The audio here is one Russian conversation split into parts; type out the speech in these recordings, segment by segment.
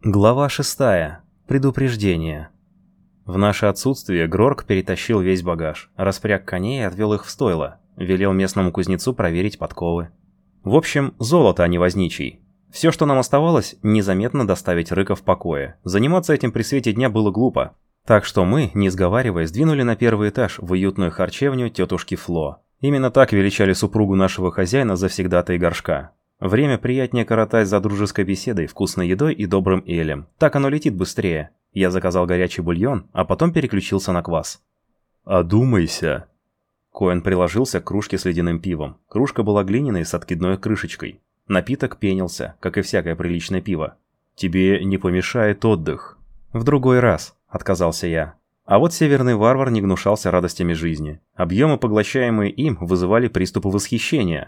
Глава 6. Предупреждение. В наше отсутствие Грорк перетащил весь багаж, распряг коней и отвел их в стойло, велел местному кузнецу проверить подковы. В общем, золото, а не возничий. Все, что нам оставалось, незаметно доставить Рыка в покое. Заниматься этим при свете дня было глупо. Так что мы, не сговариваясь, двинули на первый этаж в уютную харчевню тетушки Фло. Именно так величали супругу нашего хозяина завсегдатаи горшка. Время приятнее коротать за дружеской беседой, вкусной едой и добрым элем. Так оно летит быстрее. Я заказал горячий бульон, а потом переключился на квас. «Одумайся!» Коэн приложился к кружке с ледяным пивом. Кружка была глиняной с откидной крышечкой. Напиток пенился, как и всякое приличное пиво. «Тебе не помешает отдых». «В другой раз», — отказался я. А вот северный варвар не гнушался радостями жизни. Объемы, поглощаемые им, вызывали приступы восхищения.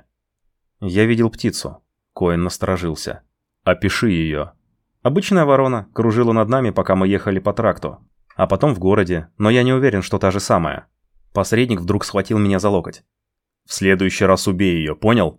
Я видел птицу. Коэн насторожился. «Опиши ее». Обычная ворона кружила над нами, пока мы ехали по тракту. А потом в городе, но я не уверен, что та же самая. Посредник вдруг схватил меня за локоть. «В следующий раз убей ее, понял?»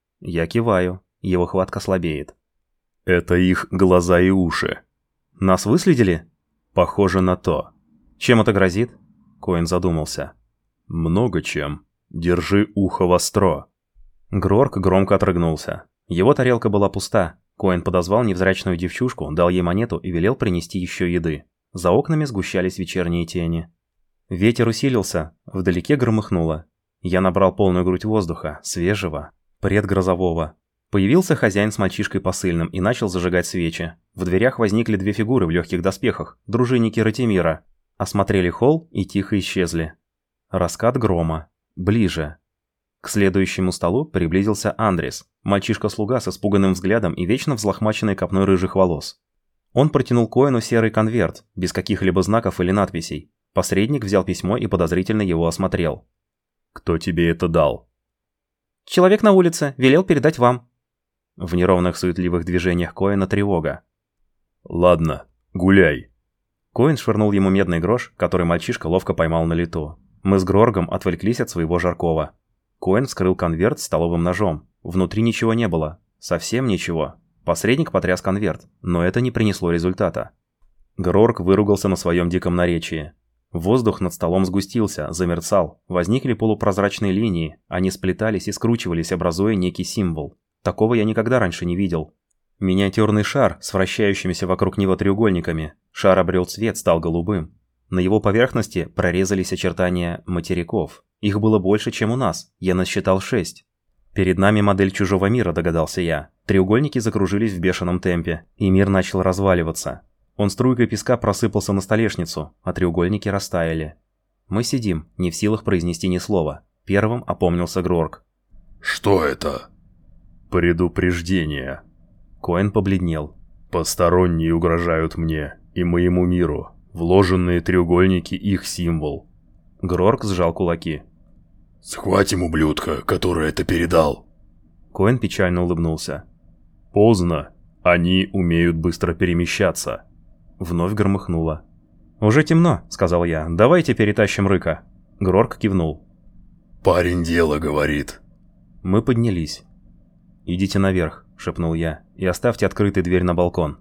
Я киваю. Его хватка слабеет. «Это их глаза и уши». «Нас выследили?» «Похоже на то». «Чем это грозит?» Коэн задумался. «Много чем. Держи ухо востро». Грорк громко отрыгнулся. Его тарелка была пуста. Коэн подозвал невзрачную девчушку, дал ей монету и велел принести еще еды. За окнами сгущались вечерние тени. Ветер усилился, вдалеке громыхнуло. Я набрал полную грудь воздуха, свежего, предгрозового. Появился хозяин с мальчишкой посыльным и начал зажигать свечи. В дверях возникли две фигуры в легких доспехах, дружинники Ратимира. Осмотрели холл и тихо исчезли. Раскат грома. Ближе. К следующему столу приблизился Андрес, мальчишка-слуга с испуганным взглядом и вечно взлохмаченной копной рыжих волос. Он протянул Коэну серый конверт, без каких-либо знаков или надписей. Посредник взял письмо и подозрительно его осмотрел. «Кто тебе это дал?» «Человек на улице, велел передать вам». В неровных суетливых движениях Коэна тревога. «Ладно, гуляй». Коэн швырнул ему медный грош, который мальчишка ловко поймал на лету. Мы с Гроргом отвлеклись от своего жаркого. Коэн вскрыл конверт столовым ножом. Внутри ничего не было. Совсем ничего. Посредник потряс конверт, но это не принесло результата. Грорг выругался на своем диком наречии. Воздух над столом сгустился, замерцал. Возникли полупрозрачные линии. Они сплетались и скручивались, образуя некий символ. Такого я никогда раньше не видел. Миниатюрный шар с вращающимися вокруг него треугольниками. Шар обрел цвет, стал голубым. На его поверхности прорезались очертания материков. Их было больше, чем у нас. Я насчитал 6. Перед нами модель чужого мира, догадался я. Треугольники закружились в бешеном темпе, и мир начал разваливаться. Он струйкой песка просыпался на столешницу, а треугольники растаяли. Мы сидим, не в силах произнести ни слова. Первым опомнился Грорк. «Что это?» «Предупреждение». Коэн побледнел. «Посторонние угрожают мне и моему миру. Вложенные треугольники — их символ». Грорк сжал кулаки. «Схватим ублюдка, который это передал». Коэн печально улыбнулся. «Поздно. Они умеют быстро перемещаться». Вновь громыхнуло. «Уже темно», — сказал я. «Давайте перетащим Рыка». Грорк кивнул. «Парень дело говорит». Мы поднялись. «Идите наверх», — шепнул я, — «и оставьте открытой дверь на балкон».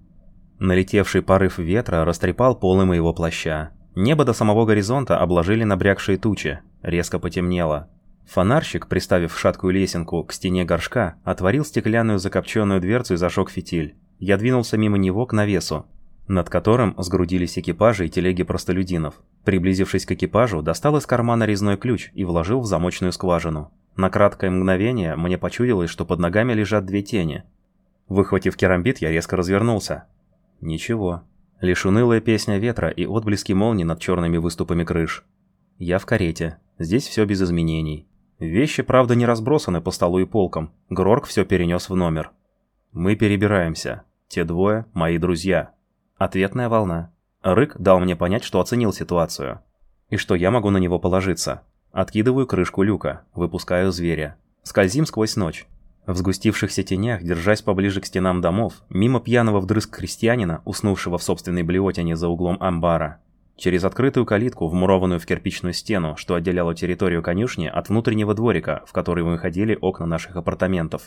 Налетевший порыв ветра растрепал полы моего плаща. Небо до самого горизонта обложили набрякшие тучи. Резко потемнело. Фонарщик, приставив шаткую лесенку к стене горшка, отворил стеклянную закопченную дверцу и зажег фитиль. Я двинулся мимо него к навесу, над которым сгрудились экипажи и телеги простолюдинов. Приблизившись к экипажу, достал из кармана резной ключ и вложил в замочную скважину. На краткое мгновение мне почудилось, что под ногами лежат две тени. Выхватив керамбит, я резко развернулся. Ничего. Лишь унылая песня ветра и отблески молний над черными выступами крыш. Я в карете. Здесь все без изменений. Вещи, правда, не разбросаны по столу и полкам. Грорк все перенес в номер. Мы перебираемся. Те двое – мои друзья. Ответная волна. Рык дал мне понять, что оценил ситуацию. И что я могу на него положиться. Откидываю крышку люка, выпускаю зверя. Скользим сквозь ночь. В сгустившихся тенях, держась поближе к стенам домов, мимо пьяного вдрызг крестьянина, уснувшего в собственной блевотине за углом амбара. Через открытую калитку, вмурованную в кирпичную стену, что отделяла территорию конюшни от внутреннего дворика, в который выходили окна наших апартаментов.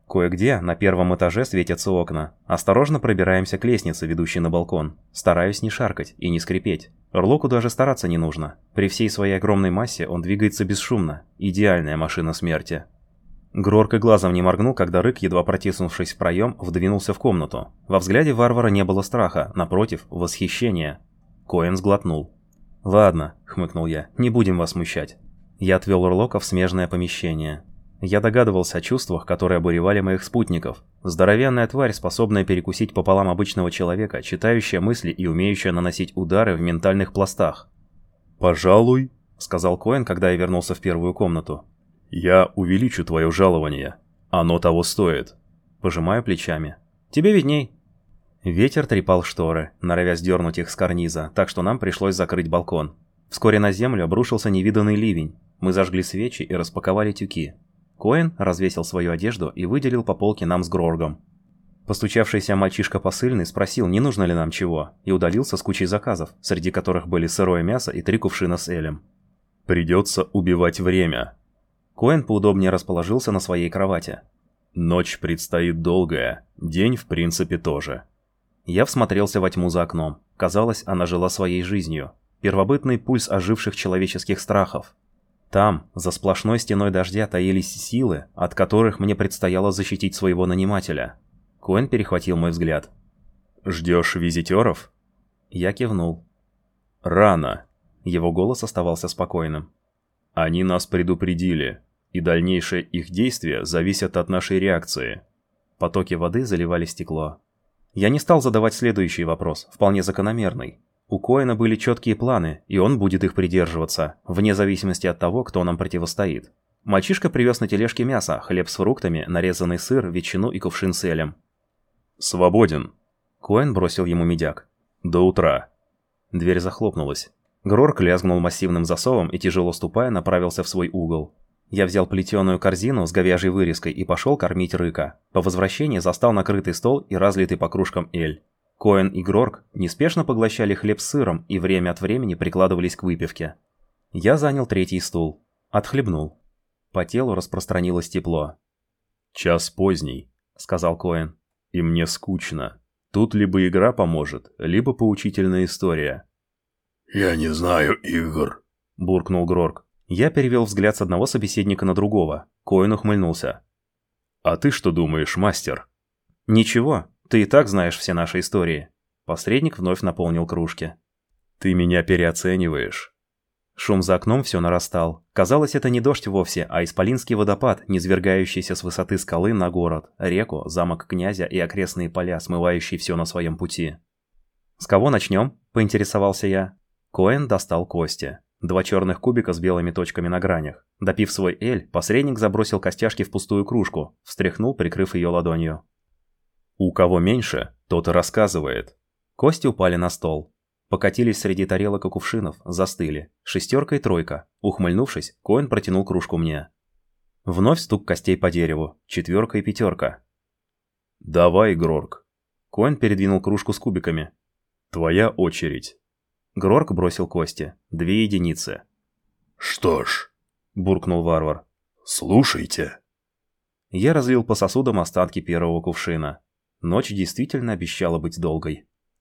Кое-где на первом этаже светятся окна. Осторожно пробираемся к лестнице, ведущей на балкон. Стараюсь не шаркать и не скрипеть. Орлоку даже стараться не нужно. При всей своей огромной массе он двигается бесшумно. Идеальная машина смерти. Грорк и глазом не моргнул, когда Рык, едва протиснувшись в проем, вдвинулся в комнату. Во взгляде варвара не было страха, напротив, восхищения. Коэн сглотнул. «Ладно», — хмыкнул я, — «не будем вас смущать». Я отвел Орлока в смежное помещение. Я догадывался о чувствах, которые обуревали моих спутников. Здоровенная тварь, способная перекусить пополам обычного человека, читающая мысли и умеющая наносить удары в ментальных пластах. «Пожалуй», — сказал Коэн, когда я вернулся в первую комнату. «Я увеличу твое жалование. Оно того стоит». Пожимаю плечами. «Тебе видней». Ветер трепал шторы, норовя сдернуть их с карниза, так что нам пришлось закрыть балкон. Вскоре на землю обрушился невиданный ливень. Мы зажгли свечи и распаковали тюки. Коэн развесил свою одежду и выделил по полке нам с Гроргом. Постучавшийся мальчишка посыльный спросил, не нужно ли нам чего, и удалился с кучей заказов, среди которых были сырое мясо и 3 кувшина с элем. «Придется убивать время». Коэн поудобнее расположился на своей кровати. «Ночь предстоит долгая, день в принципе тоже». Я всмотрелся во тьму за окном. Казалось, она жила своей жизнью. Первобытный пульс оживших человеческих страхов. Там, за сплошной стеной дождя, таились силы, от которых мне предстояло защитить своего нанимателя. Коэн перехватил мой взгляд. «Ждешь визитеров?» Я кивнул. «Рано». Его голос оставался спокойным. «Они нас предупредили, и дальнейшее их действие зависит от нашей реакции». Потоки воды заливали стекло. Я не стал задавать следующий вопрос, вполне закономерный. У Коэна были четкие планы, и он будет их придерживаться, вне зависимости от того, кто нам противостоит. Мальчишка привез на тележке мясо, хлеб с фруктами, нарезанный сыр, ветчину и кувшин с элем. «Свободен». Коэн бросил ему медяк. «До утра». Дверь захлопнулась. Грорк лязгнул массивным засовом и, тяжело ступая, направился в свой угол. Я взял плетеную корзину с говяжьей вырезкой и пошел кормить Рыка. По возвращении застал накрытый стол и разлитый по кружкам эль. Коэн и Грорк неспешно поглощали хлеб с сыром и время от времени прикладывались к выпивке. Я занял 3-й стул. Отхлебнул. По телу распространилось тепло. «Час поздний», — сказал Коэн. «И мне скучно. Тут либо игра поможет, либо поучительная история». «Я не знаю игр», — буркнул Грорк. Я перевел взгляд с одного собеседника на другого. Коэн ухмыльнулся. «А ты что думаешь, мастер?» «Ничего, ты и так знаешь все наши истории». Посредник вновь наполнил кружки. «Ты меня переоцениваешь». Шум за окном все нарастал. Казалось, это не дождь вовсе, а исполинский водопад, низвергающийся с высоты скалы на город, реку, замок князя и окрестные поля, смывающие все на своем пути. «С кого начнем?» – поинтересовался я. Коэн достал кости. 2 черных кубика с белыми точками на гранях. Допив свой эль, посредник забросил костяшки в пустую кружку, встряхнул, прикрыв ее ладонью. «У кого меньше, тот и рассказывает». Кости упали на стол. Покатились среди тарелок и кувшинов, застыли. 6 и 3. Ухмыльнувшись, Коэн протянул кружку мне. Вновь стук костей по дереву. 4 и 5. «Давай, Грорк». Коэн передвинул кружку с кубиками. «Твоя очередь». Грорк бросил кости. 2 единицы. «Что ж», — буркнул варвар. «слушайте». Я разлил по сосудам остатки первого кувшина. Ночь действительно обещала быть долгой.